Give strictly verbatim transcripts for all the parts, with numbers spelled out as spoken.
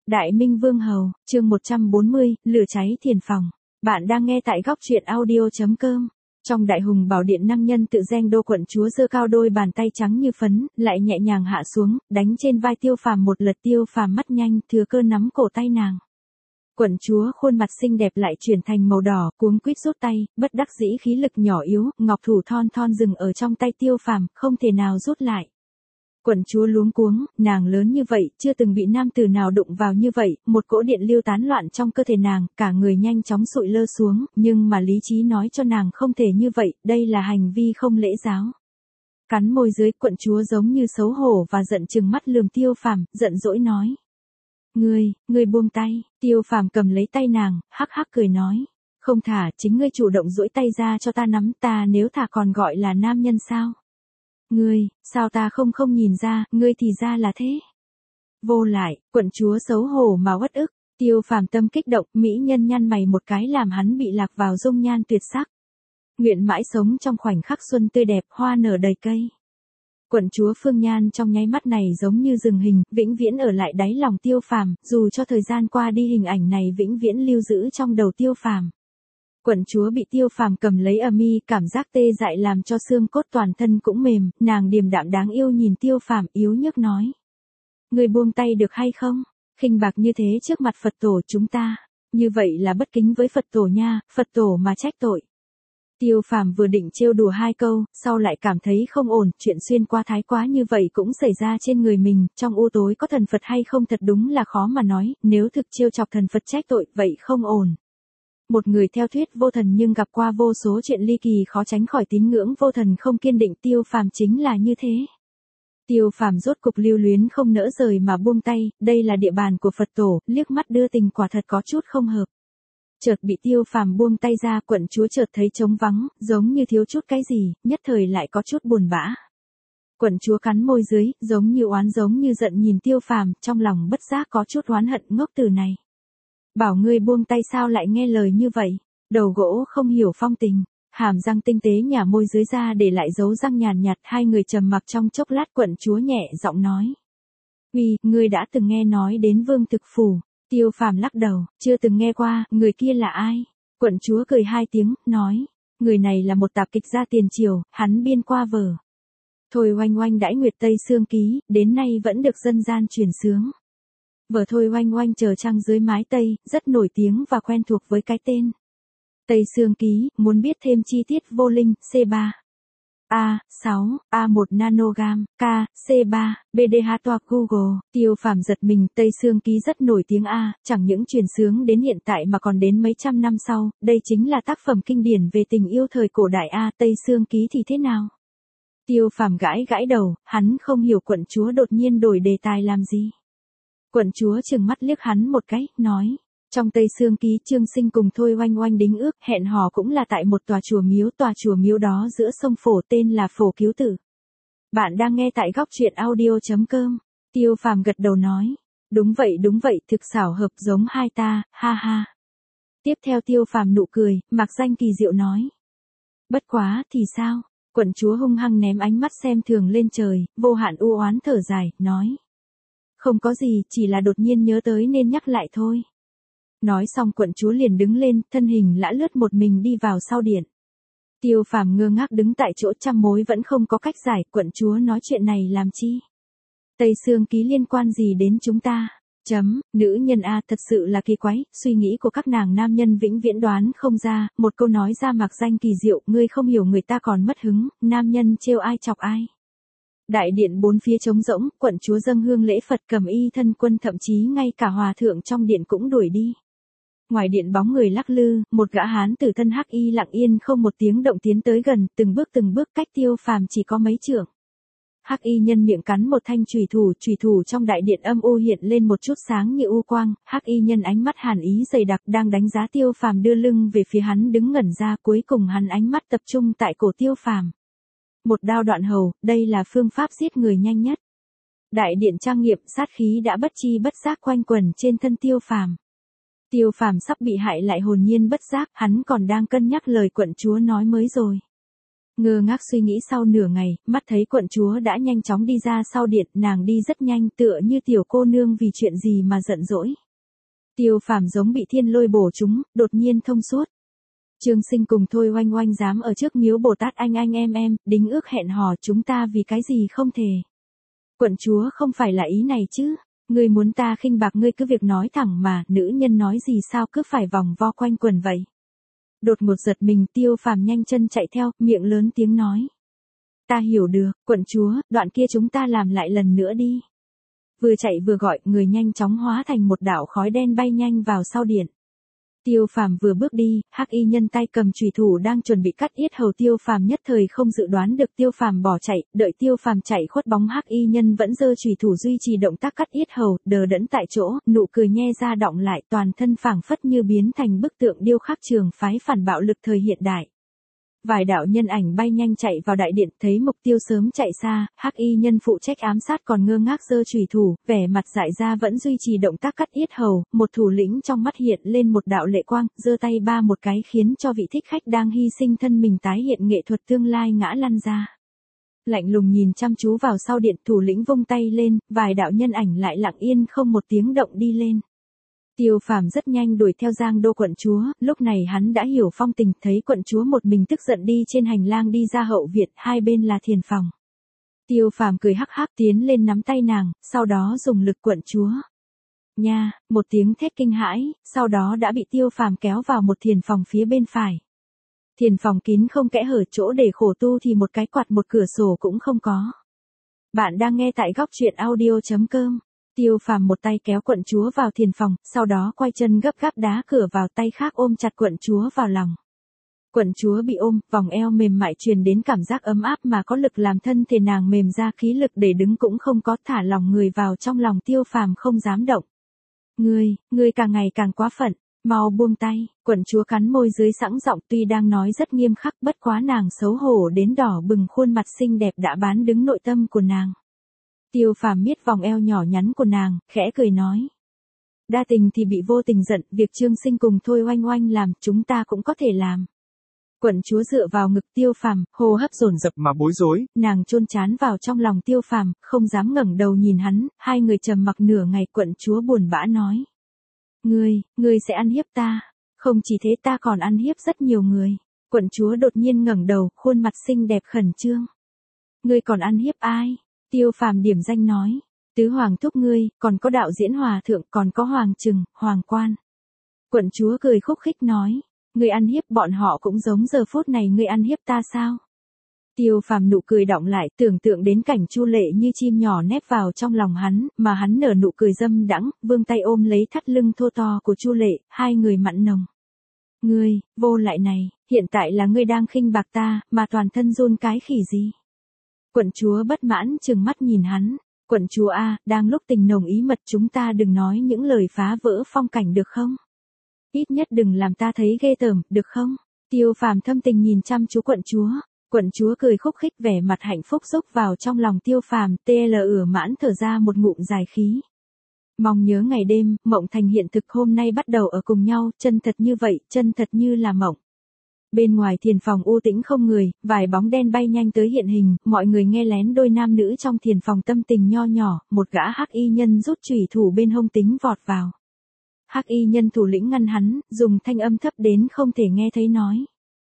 Đại Minh Vương Hầu, chương một trăm bốn mươi, lửa cháy thiền phòng. Bạn đang nghe tại góc truyện audio.com. Trong Đại Hùng Bảo Điện, năng nhân tự danh Đô quận chúa giơ cao đôi bàn tay trắng như phấn, lại nhẹ nhàng hạ xuống, đánh trên vai Tiêu Phàm một lượt. Tiêu Phàm mắt nhanh, thừa cơ nắm cổ tay nàng. Quận chúa khuôn mặt xinh đẹp lại chuyển thành màu đỏ, cuống quýt rút tay, bất đắc dĩ khí lực nhỏ yếu, ngọc thủ thon thon dừng ở trong tay Tiêu Phàm, không thể nào rút lại. Quận chúa luống cuống, nàng lớn như vậy, chưa từng bị nam tử nào đụng vào như vậy, một cỗ điện lưu tán loạn trong cơ thể nàng, cả người nhanh chóng sụi lơ xuống, nhưng mà lý trí nói cho nàng không thể như vậy, đây là hành vi không lễ giáo. Cắn môi dưới, quận chúa giống như xấu hổ và giận chừng mắt lườm Tiêu Phàm, giận dỗi nói. Ngươi, ngươi buông tay. Tiêu Phàm cầm lấy tay nàng, hắc hắc cười nói. Không thả, chính ngươi chủ động duỗi tay ra cho ta nắm, ta nếu thả còn gọi là nam nhân sao? Ngươi, sao ta không không nhìn ra, ngươi thì ra là thế. Vô lại, quận chúa xấu hổ mà uất ức. Tiêu Phàm tâm kích động, mỹ nhân nhăn mày một cái làm hắn bị lạc vào dung nhan tuyệt sắc. Nguyện mãi sống trong khoảnh khắc xuân tươi đẹp, hoa nở đầy cây. Quận chúa Phương Nhan trong nháy mắt này giống như dừng hình, vĩnh viễn ở lại đáy lòng Tiêu Phàm, dù cho thời gian qua đi hình ảnh này vĩnh viễn lưu giữ trong đầu Tiêu Phàm. Quận chúa bị Tiêu Phàm cầm lấy ở mi, cảm giác tê dại làm cho xương cốt toàn thân cũng mềm, nàng điềm đạm đáng yêu nhìn Tiêu Phàm, yếu nhức nói. Người buông tay được hay không? Khinh bạc như thế trước mặt Phật tổ chúng ta, như vậy là bất kính với Phật tổ nha, Phật tổ mà trách tội. Tiêu Phàm vừa định trêu đùa hai câu, sau lại cảm thấy không ổn, chuyện xuyên qua thái quá như vậy cũng xảy ra trên người mình, trong u tối có thần Phật hay không thật đúng là khó mà nói, nếu thực trêu chọc thần Phật trách tội, vậy không ổn. Một người theo thuyết vô thần nhưng gặp qua vô số chuyện ly kỳ khó tránh khỏi tín ngưỡng vô thần không kiên định, Tiêu Phàm chính là như thế. Tiêu Phàm rốt cục lưu luyến không nỡ rời mà buông tay, đây là địa bàn của Phật tổ, liếc mắt đưa tình quả thật có chút không hợp. Chợt bị Tiêu Phàm buông tay ra, quận chúa chợt thấy trống vắng, giống như thiếu chút cái gì, nhất thời lại có chút buồn bã. Quận chúa cắn môi dưới, giống như oán giống như giận nhìn Tiêu Phàm, trong lòng bất giác có chút oán hận ngốc từ này. Bảo ngươi buông tay sao lại nghe lời như vậy, đầu gỗ không hiểu phong tình, hàm răng tinh tế nhả môi dưới ra để lại dấu răng nhàn nhạt, hai người trầm mặc trong chốc lát, quận chúa nhẹ giọng nói. Uy, ngươi đã từng nghe nói đến Vương Thực Phủ? Tiêu Phàm lắc đầu, chưa từng nghe qua, người kia là ai? Quận chúa cười hai tiếng, nói, người này là một tạp kịch gia tiền triều, hắn biên qua vở. Thôi Oanh Oanh đãi Nguyệt Tây Sương Ký, đến nay vẫn được dân gian truyền xướng. Vở Thôi Oanh Oanh chờ trăng dưới mái Tây, rất nổi tiếng và quen thuộc với cái tên. Tây Sương Ký, muốn biết thêm chi tiết vô linh, xê ba. A sáu, A một nanogam, K, C ba, B D H toa Google. Tiêu Phàm giật mình, Tây Sương Ký rất nổi tiếng A, chẳng những truyền xướng đến hiện tại mà còn đến mấy trăm năm sau, đây chính là tác phẩm kinh điển về tình yêu thời cổ đại A, Tây Sương Ký thì thế nào? Tiêu Phàm gãi gãi đầu, hắn không hiểu quận chúa đột nhiên đổi đề tài làm gì. Quận chúa trừng mắt liếc hắn một cái, nói. Trong Tây Sương Ký, Trương Sinh cùng Thôi Oanh Oanh đính ước, hẹn hò cũng là tại một tòa chùa miếu, tòa chùa miếu đó giữa sông Phổ, tên là Phổ Cứu Tử. Bạn đang nghe tại góc truyện audio.com. Tiêu Phàm gật đầu nói. Đúng vậy đúng vậy, thực xảo hợp giống hai ta, ha ha. Tiếp theo Tiêu Phàm nụ cười, mặc danh kỳ diệu nói. Bất quá, thì sao? Quận chúa hung hăng ném ánh mắt xem thường lên trời, vô hạn u oán thở dài, nói. Không có gì, chỉ là đột nhiên nhớ tới nên nhắc lại thôi. Nói xong quận chúa liền đứng lên, thân hình lã lướt một mình đi vào sau điện. Tiêu Phàm ngơ ngác đứng tại chỗ, trăm mối vẫn không có cách giải, quận chúa nói chuyện này làm chi? Tây Sương Ký liên quan gì đến chúng ta? Chấm, nữ nhân A thật sự là kỳ quái, suy nghĩ của các nàng nam nhân vĩnh viễn đoán không ra, một câu nói ra mặc danh kỳ diệu, ngươi không hiểu người ta còn mất hứng, nam nhân trêu ai chọc ai. Đại điện bốn phía trống rỗng, quận chúa dâng hương lễ Phật, cầm y thân quân, thậm chí ngay cả hòa thượng trong điện cũng đuổi đi. Ngoài điện bóng người lắc lư, một gã hán tử thân hắc y lặng yên không một tiếng động tiến tới gần, từng bước từng bước cách Tiêu Phàm chỉ có mấy trượng. Hắc y nhân miệng cắn một thanh chùy thủ, chùy thủ trong đại điện âm u hiện lên một chút sáng như u quang, hắc y nhân ánh mắt hàn ý dày đặc đang đánh giá Tiêu Phàm, đưa lưng về phía hắn đứng ngẩn ra, cuối cùng hắn ánh mắt tập trung tại cổ Tiêu Phàm. Một đao đoạn hầu, đây là phương pháp giết người nhanh nhất. Đại điện trang nghiêm, sát khí đã bất chi bất giác quanh quẩn trên thân Tiêu Phàm. Tiêu Phàm sắp bị hại lại hồn nhiên bất giác, hắn còn đang cân nhắc lời quận chúa nói mới rồi. Ngơ ngác suy nghĩ sau nửa ngày, mắt thấy quận chúa đã nhanh chóng đi ra sau điện, nàng đi rất nhanh tựa như tiểu cô nương vì chuyện gì mà giận dỗi. Tiêu Phàm giống bị thiên lôi bổ chúng, đột nhiên thông suốt. Trương Sinh cùng Thôi Oanh Oanh dám ở trước miếu Bồ Tát anh anh em em, đính ước hẹn hò chúng ta vì cái gì không thể. Quận chúa không phải là ý này chứ, ngươi muốn ta khinh bạc ngươi cứ việc nói thẳng mà, nữ nhân nói gì sao cứ phải vòng vo quanh quần vậy. Đột ngột giật mình, Tiêu Phàm nhanh chân chạy theo, miệng lớn tiếng nói. Ta hiểu được, quận chúa, đoạn kia chúng ta làm lại lần nữa đi. Vừa chạy vừa gọi, người nhanh chóng hóa thành một đạo khói đen bay nhanh vào sau điện. Tiêu Phàm vừa bước đi, hắc y nhân tay cầm chùy thủ đang chuẩn bị cắt yết hầu Tiêu Phàm nhất thời không dự đoán được Tiêu Phàm bỏ chạy, đợi Tiêu Phàm chạy khuất bóng hắc y nhân vẫn giơ chùy thủ duy trì động tác cắt yết hầu, đờ đẫn tại chỗ, nụ cười nhe ra đọng lại, toàn thân phảng phất như biến thành bức tượng điêu khắc trường phái phản bạo lực thời hiện đại. Vài đạo nhân ảnh bay nhanh chạy vào đại điện, thấy mục tiêu sớm chạy xa, hắc y nhân phụ trách ám sát còn ngơ ngác giơ chùy thủ, vẻ mặt dại ra vẫn duy trì động tác cắt yết hầu, một thủ lĩnh trong mắt hiện lên một đạo lệ quang, giơ tay ba một cái khiến cho vị thích khách đang hy sinh thân mình tái hiện nghệ thuật tương lai ngã lăn ra. Lạnh lùng nhìn chăm chú vào sau điện, thủ lĩnh vung tay lên, vài đạo nhân ảnh lại lặng yên không một tiếng động đi lên. Tiêu Phàm rất nhanh đuổi theo Giang Đô quận chúa, lúc này hắn đã hiểu phong tình, thấy quận chúa một mình tức giận đi trên hành lang đi ra hậu viện, hai bên là thiền phòng. Tiêu Phàm cười hắc hắc tiến lên nắm tay nàng, sau đó dùng lực quận chúa. Nha, một tiếng thét kinh hãi, sau đó đã bị Tiêu Phàm kéo vào một thiền phòng phía bên phải. Thiền phòng kín không kẽ hở, chỗ để khổ tu thì một cái quạt một cửa sổ cũng không có. Bạn đang nghe tại góc truyện audio chấm com. Tiêu Phàm một tay kéo quận chúa vào thiền phòng, sau đó quay chân gấp gáp đá cửa vào, tay khác ôm chặt quận chúa vào lòng. Quận chúa bị ôm, vòng eo mềm mại truyền đến cảm giác ấm áp mà có lực làm thân thể nàng mềm ra, khí lực để đứng cũng không có, thả lòng người vào trong lòng Tiêu Phàm không dám động. Ngươi, ngươi càng ngày càng quá phận, mau buông tay, quận chúa cắn môi dưới sẵn giọng, tuy đang nói rất nghiêm khắc, bất quá nàng xấu hổ đến đỏ bừng khuôn mặt xinh đẹp đã bán đứng nội tâm của nàng. Tiêu Phàm miết vòng eo nhỏ nhắn của nàng, khẽ cười nói. Đa tình thì bị vô tình giận, việc Trương Sinh cùng Thôi Oanh Oanh làm, chúng ta cũng có thể làm. Quận chúa dựa vào ngực Tiêu Phàm, hô hấp dồn dập mà bối rối, nàng chôn trán vào trong lòng Tiêu Phàm, không dám ngẩng đầu nhìn hắn, hai người trầm mặc nửa ngày, quận chúa buồn bã nói. Ngươi, ngươi sẽ ăn hiếp ta, không chỉ thế ta còn ăn hiếp rất nhiều người. Quận chúa đột nhiên ngẩng đầu, khuôn mặt xinh đẹp khẩn trương. Ngươi còn ăn hiếp ai? Tiêu Phàm điểm danh nói, tứ hoàng thúc ngươi, còn có đạo diễn hòa thượng, còn có hoàng trừng, hoàng quan. Quận chúa cười khúc khích nói, ngươi ăn hiếp bọn họ cũng giống giờ phút này ngươi ăn hiếp ta sao? Tiêu Phàm nụ cười đọng lại, tưởng tượng đến cảnh Chu Lệ như chim nhỏ nép vào trong lòng hắn, mà hắn nở nụ cười dâm đãng, vươn tay ôm lấy thắt lưng thô to của Chu Lệ, hai người mặn nồng. Ngươi, vô lại này, hiện tại là ngươi đang khinh bạc ta, mà toàn thân run cái khỉ gì? Quận chúa bất mãn trừng mắt nhìn hắn, quận chúa a, đang lúc tình nồng ý mật chúng ta đừng nói những lời phá vỡ phong cảnh được không? Ít nhất đừng làm ta thấy ghê tởm, được không? Tiêu Phàm thâm tình nhìn chăm chú quận chúa, quận chúa cười khúc khích vẻ mặt hạnh phúc xúc vào trong lòng Tiêu Phàm, tê lờ ửa mãn thở ra một ngụm dài khí. Mong nhớ ngày đêm, mộng thành hiện thực hôm nay bắt đầu ở cùng nhau, chân thật như vậy, chân thật như là mộng. Bên ngoài thiền phòng u tĩnh không người, vài bóng đen bay nhanh tới hiện hình, mọi người nghe lén đôi nam nữ trong thiền phòng tâm tình nho nhỏ, một gã hắc y nhân rút chủy thủ bên hông tính vọt vào. Hắc y nhân thủ lĩnh ngăn hắn, dùng thanh âm thấp đến không thể nghe thấy nói.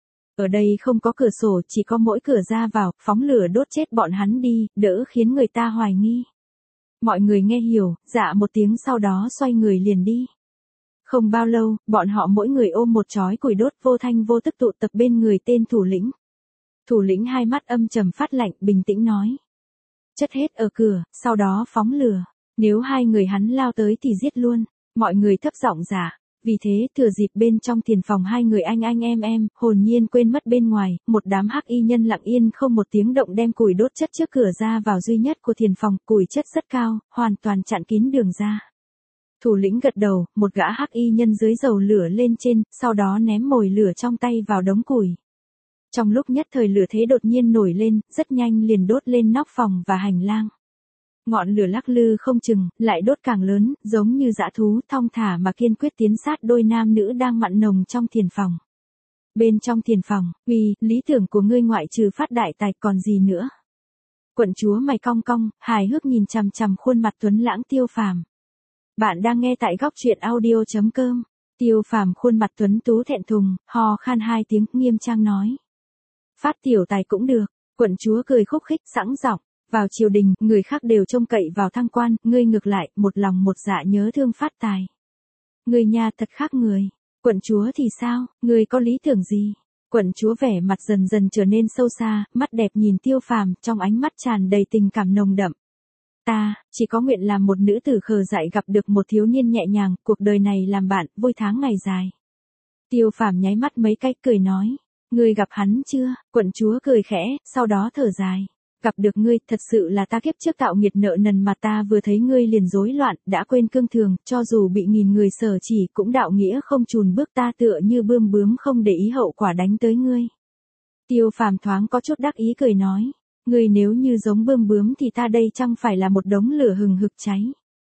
Ở đây không có cửa sổ, chỉ có mỗi cửa ra vào, phóng lửa đốt chết bọn hắn đi, đỡ khiến người ta hoài nghi. Mọi người nghe hiểu, dạ một tiếng sau đó xoay người liền đi. Không bao lâu, bọn họ mỗi người ôm một chói củi đốt vô thanh vô tức tụ tập bên người tên thủ lĩnh. Thủ lĩnh hai mắt âm trầm phát lạnh, bình tĩnh nói. Chất hết ở cửa, sau đó phóng lửa. Nếu hai người hắn lao tới thì giết luôn. Mọi người thấp giọng giả. Vì thế, thừa dịp bên trong thiền phòng hai người anh anh em em, hồn nhiên quên mất bên ngoài, một đám hắc y nhân lặng yên không một tiếng động đem củi đốt chất trước cửa ra vào duy nhất của thiền phòng, củi chất rất cao, hoàn toàn chặn kín đường ra. Thủ lĩnh gật đầu, một gã hắc y nhân dưới dầu lửa lên trên, sau đó ném mồi lửa trong tay vào đống củi. Trong lúc nhất thời lửa thế đột nhiên nổi lên, rất nhanh liền đốt lên nóc phòng và hành lang. Ngọn lửa lắc lư không chừng, lại đốt càng lớn, giống như dã thú thong thả mà kiên quyết tiến sát đôi nam nữ đang mặn nồng trong thiền phòng. Bên trong thiền phòng, uy, lý tưởng của ngươi ngoại trừ phát đại tài còn gì nữa? Quận chúa mày cong cong, hài hước nhìn chằm chằm khuôn mặt tuấn lãng Tiêu Phàm. Bạn đang nghe tại góc truyện audio chấm com. Tiêu Phàm khuôn mặt tuấn tú thẹn thùng, ho khan hai tiếng, nghiêm trang nói. Phát tiểu tài cũng được. Quận chúa cười khúc khích sẵn giọng. Vào triều đình, người khác đều trông cậy vào thăng quan, ngươi ngược lại, một lòng một dạ nhớ thương phát tài. Ngươi nhà thật khác người. Quận chúa thì sao, ngươi có lý tưởng gì? Quận chúa vẻ mặt dần dần trở nên sâu xa, mắt đẹp nhìn Tiêu Phàm, trong ánh mắt tràn đầy tình cảm nồng đậm. Ta, chỉ có nguyện làm một nữ tử khờ dại gặp được một thiếu niên nhẹ nhàng, cuộc đời này làm bạn, vui tháng ngày dài. Tiêu Phàm nháy mắt mấy cái, cười nói. Ngươi gặp hắn chưa? Quận chúa cười khẽ, sau đó thở dài. Gặp được ngươi, thật sự là ta kiếp trước tạo nghiệt nợ nần mà ta vừa thấy ngươi liền rối loạn, đã quên cương thường, cho dù bị nghìn người sở chỉ cũng đạo nghĩa không chùn bước, ta tựa như bươm bướm không để ý hậu quả đánh tới ngươi. Tiêu Phàm thoáng có chút đắc ý cười nói, ngươi nếu như giống bươm bướm thì ta đây chẳng phải là một đống lửa hừng hực cháy.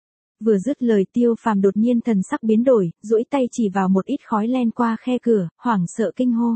Vừa dứt lời Tiêu Phàm đột nhiên thần sắc biến đổi, duỗi tay chỉ vào một ít khói len qua khe cửa, hoảng sợ kinh hô.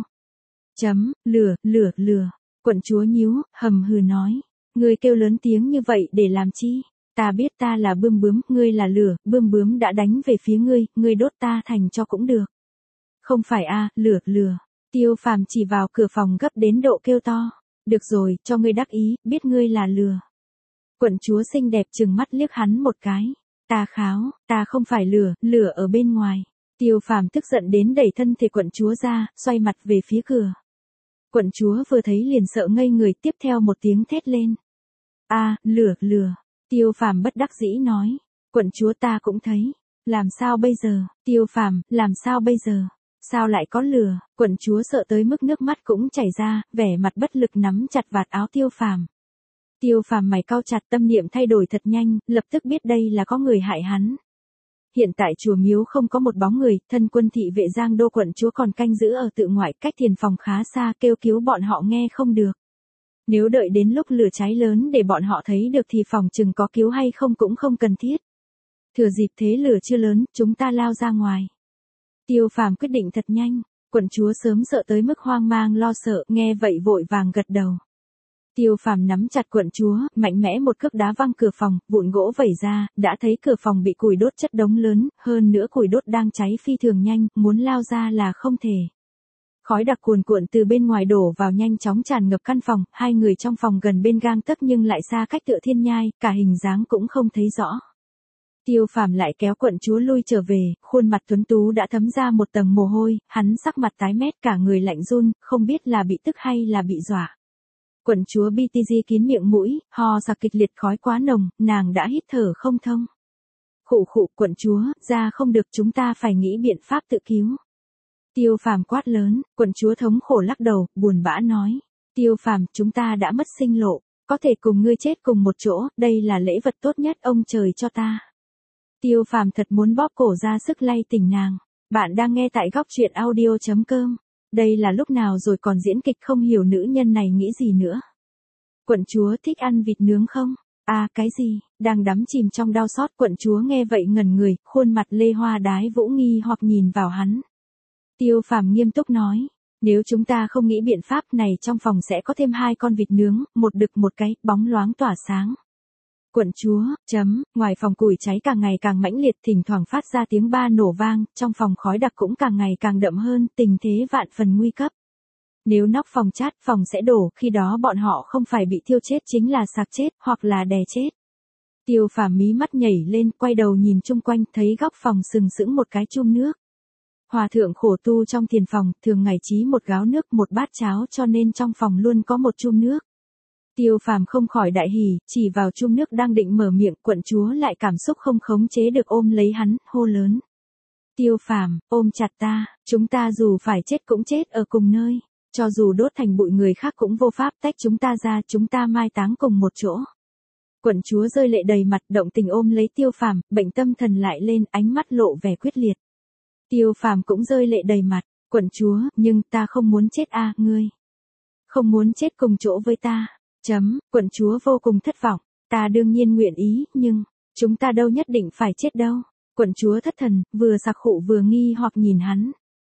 Chấm, lửa, lửa, lửa. Quận chúa nhíu, hầm hừ nói. Ngươi kêu lớn tiếng như vậy để làm chi? Ta biết ta là bươm bướm, ngươi là lửa, bươm bướm đã đánh về phía ngươi, ngươi đốt ta thành cho cũng được. Không phải a, à, lửa, lửa. Tiêu Phàm chỉ vào cửa phòng gấp đến độ kêu to. Được rồi, cho ngươi đắc ý, biết ngươi là lửa. Quận chúa xinh đẹp trừng mắt liếc hắn một cái. Ta kháo, ta không phải lửa, lửa ở bên ngoài. Tiêu Phàm tức giận đến đẩy thân thể quận chúa ra, xoay mặt về phía cửa. Quận chúa vừa thấy liền sợ ngây người, tiếp theo một tiếng thét lên. A, à, lửa, lửa. Tiêu Phàm bất đắc dĩ nói. Quận chúa ta cũng thấy. Làm sao bây giờ? Tiêu Phàm, làm sao bây giờ? Sao lại có lửa? Quận chúa sợ tới mức nước mắt cũng chảy ra, vẻ mặt bất lực nắm chặt vạt áo Tiêu Phàm. Tiêu Phàm mày cau chặt, tâm niệm thay đổi thật nhanh, lập tức biết đây là có người hại hắn. Hiện tại chùa miếu không có một bóng người, thân quân thị vệ Giang Đô quận chúa còn canh giữ ở tự ngoại, cách thiền phòng khá xa, kêu cứu bọn họ nghe không được. Nếu đợi đến lúc lửa cháy lớn để bọn họ thấy được thì phòng chừng có cứu hay không cũng không cần thiết. Thừa dịp thế lửa chưa lớn, chúng ta lao ra ngoài. Tiêu Phàm quyết định thật nhanh, quận chúa sớm sợ tới mức hoang mang lo sợ, nghe vậy vội vàng gật đầu. Tiêu Phàm nắm chặt quận chúa, mạnh mẽ một cước đá văng cửa phòng, vụn gỗ vẩy ra, đã thấy cửa phòng bị củi đốt chất đống lớn, hơn nữa củi đốt đang cháy phi thường nhanh, muốn lao ra là không thể. Khói đặc cuồn cuộn từ bên ngoài đổ vào nhanh chóng tràn ngập căn phòng, hai người trong phòng gần bên gang tấc nhưng lại xa cách tựa thiên nhai, cả hình dáng cũng không thấy rõ. Tiêu Phàm lại kéo quận chúa lui trở về, khuôn mặt tuấn tú đã thấm ra một tầng mồ hôi, hắn sắc mặt tái mét, cả người lạnh run, không biết là bị tức hay là bị dọa. Quận chúa bê tê giê kín miệng mũi, ho sặc kịch liệt, khói quá nồng, nàng đã hít thở không thông. Khụ khụ, quận chúa, ra không được, chúng ta phải nghĩ biện pháp tự cứu. Tiêu Phàm quát lớn, quận chúa thống khổ lắc đầu, buồn bã nói. Tiêu Phàm, chúng ta đã mất sinh lộ, có thể cùng ngươi chết cùng một chỗ, đây là lễ vật tốt nhất ông trời cho ta. Tiêu Phàm thật muốn bóp cổ ra sức lay tỉnh nàng. Bạn đang nghe tại góc truyện audio chấm com. Đây là lúc nào rồi còn diễn kịch, không hiểu nữ nhân này nghĩ gì nữa. Quận chúa thích ăn vịt nướng không? À, cái gì? Đang đắm chìm trong đau xót, quận chúa nghe vậy ngẩn người, khuôn mặt lê hoa đái vũ nghi hoặc nhìn vào hắn. Tiêu Phàm nghiêm túc nói, nếu chúng ta không nghĩ biện pháp này trong phòng sẽ có thêm hai con vịt nướng, một đực một cái, bóng loáng tỏa sáng. Quận chúa, chấm, ngoài phòng củi cháy càng ngày càng mãnh liệt, thỉnh thoảng phát ra tiếng ba nổ vang, trong phòng khói đặc cũng càng ngày càng đậm hơn, tình thế vạn phần nguy cấp. Nếu nóc phòng chát, phòng sẽ đổ, khi đó bọn họ không phải bị thiêu chết chính là sạc chết, hoặc là đè chết. Tiêu Phàm mí mắt nhảy lên, quay đầu nhìn chung quanh, thấy góc phòng sừng sững một cái chum nước. Hòa thượng khổ tu trong thiền phòng, thường ngày chí một gáo nước, một bát cháo, cho nên trong phòng luôn có một chum nước. Tiêu Phàm không khỏi đại hỉ, chỉ vào chum nước đang định mở miệng, quận chúa lại cảm xúc không khống chế được ôm lấy hắn, hô lớn. Tiêu Phàm, ôm chặt ta, chúng ta dù phải chết cũng chết ở cùng nơi, cho dù đốt thành bụi người khác cũng vô pháp tách chúng ta ra, chúng ta mai táng cùng một chỗ. Quận chúa rơi lệ đầy mặt, động tình ôm lấy Tiêu Phàm, bệnh tâm thần lại lên, ánh mắt lộ vẻ quyết liệt. Tiêu Phàm cũng rơi lệ đầy mặt, quận chúa, nhưng ta không muốn chết a, à, ngươi. Không muốn chết cùng chỗ với ta. Chấm, quận chúa vô cùng thất vọng, ta đương nhiên nguyện ý, nhưng, chúng ta đâu nhất định phải chết đâu. Quận chúa thất thần, vừa sặc khụ vừa nghi hoặc nhìn hắn.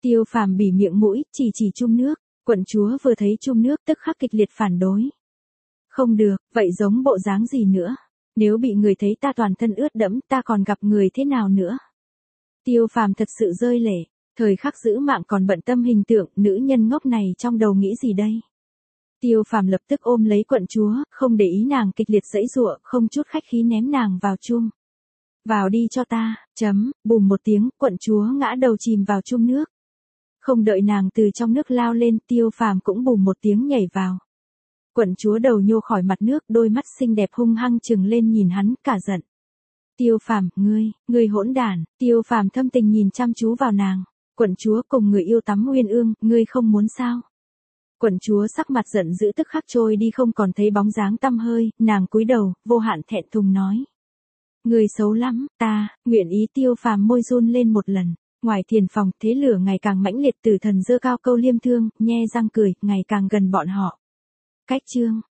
Tiêu Phàm bỉ miệng mũi, chỉ chỉ chum nước, quận chúa vừa thấy chum nước tức khắc kịch liệt phản đối. Không được, vậy giống bộ dáng gì nữa? Nếu bị người thấy ta toàn thân ướt đẫm, ta còn gặp người thế nào nữa? Tiêu Phàm thật sự rơi lệ, thời khắc giữ mạng còn bận tâm hình tượng, nữ nhân ngốc này trong đầu nghĩ gì đây? Tiêu Phàm lập tức ôm lấy quận chúa, không để ý nàng kịch liệt giãy giụa, không chút khách khí ném nàng vào chum. Vào đi cho ta, chấm, bùm một tiếng, quận chúa ngã đầu chìm vào chum nước. Không đợi nàng từ trong nước lao lên, Tiêu Phàm cũng bùm một tiếng nhảy vào. Quận chúa đầu nhô khỏi mặt nước, đôi mắt xinh đẹp hung hăng trừng lên nhìn hắn, cả giận. Tiêu Phàm, ngươi, ngươi hỗn đản. Tiêu Phàm thâm tình nhìn chăm chú vào nàng. Quận chúa cùng người yêu tắm uyên ương, ngươi không muốn sao? Quận chúa sắc mặt giận dữ tức khắc trôi đi không còn thấy bóng dáng tăm hơi, nàng cúi đầu, vô hạn thẹn thùng nói. Ngươi xấu lắm, ta, nguyện ý. Tiêu Phàm môi run lên một lần. Ngoài thiền phòng, thế lửa ngày càng mãnh liệt, tử thần giơ cao câu liêm thương, nhe răng cười, ngày càng gần bọn họ. Cách chương